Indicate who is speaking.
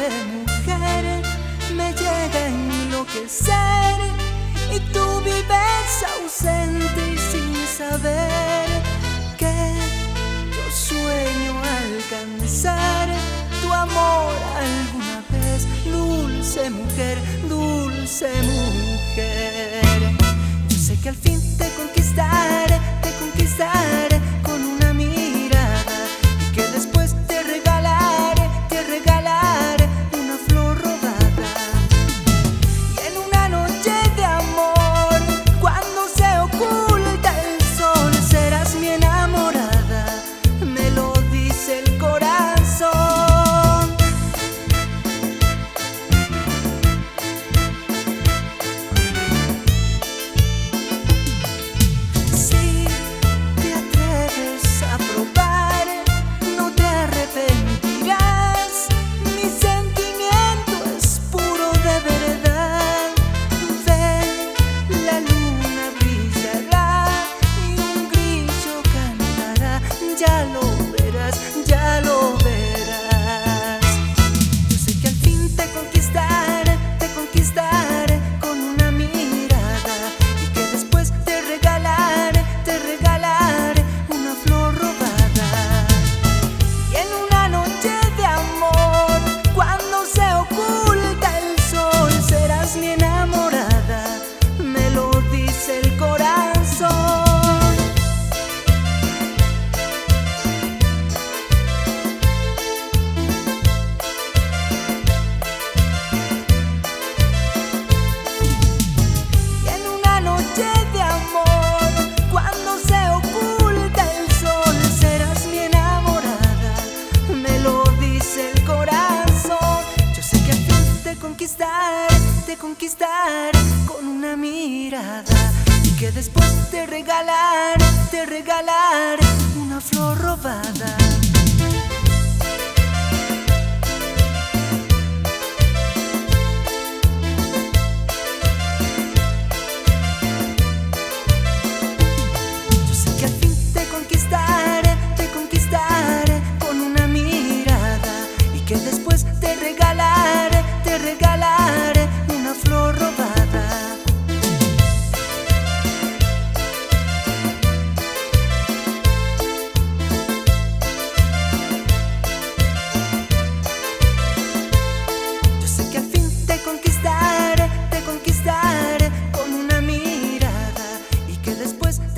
Speaker 1: de mujer me llega a enloquecer, y tú vives ausente y sin saber que yo sueño alcanzar tu amor alguna vez. Dulce mujer, dulce mujer, yo sé que al fin te conquistaré con una mirada, y que después te regalaré una flor robada. Y en una noche de amor, cuando se oculta el sol, serás mi enamorada, me lo dice el corazón. Si te atreves a probar, no te arrepentirás, mi sentimiento es puro de verdad. Ve, la luna brillará y un grillo cantará, ya lo verás, ya lo verás. Yo sé que al fin te conquistaré con una mirada, y que después te regalaré una flor robada. Y en una noche de amor, cuando se oculta el sol, serás mi enamorada, me lo dice el corazón. Y en una noche de amor, cuando se oculta el sol, serás mi enamorada, me lo dice el corazón. Yo sé que al fin te conquistaré con una mirada, y que después te regalaré una flor robada. Yo sé que al fin te conquistaré con una mirada, y que después te regalaré una flor robada. Yo sé que al fin te conquistaré con una mirada, y que después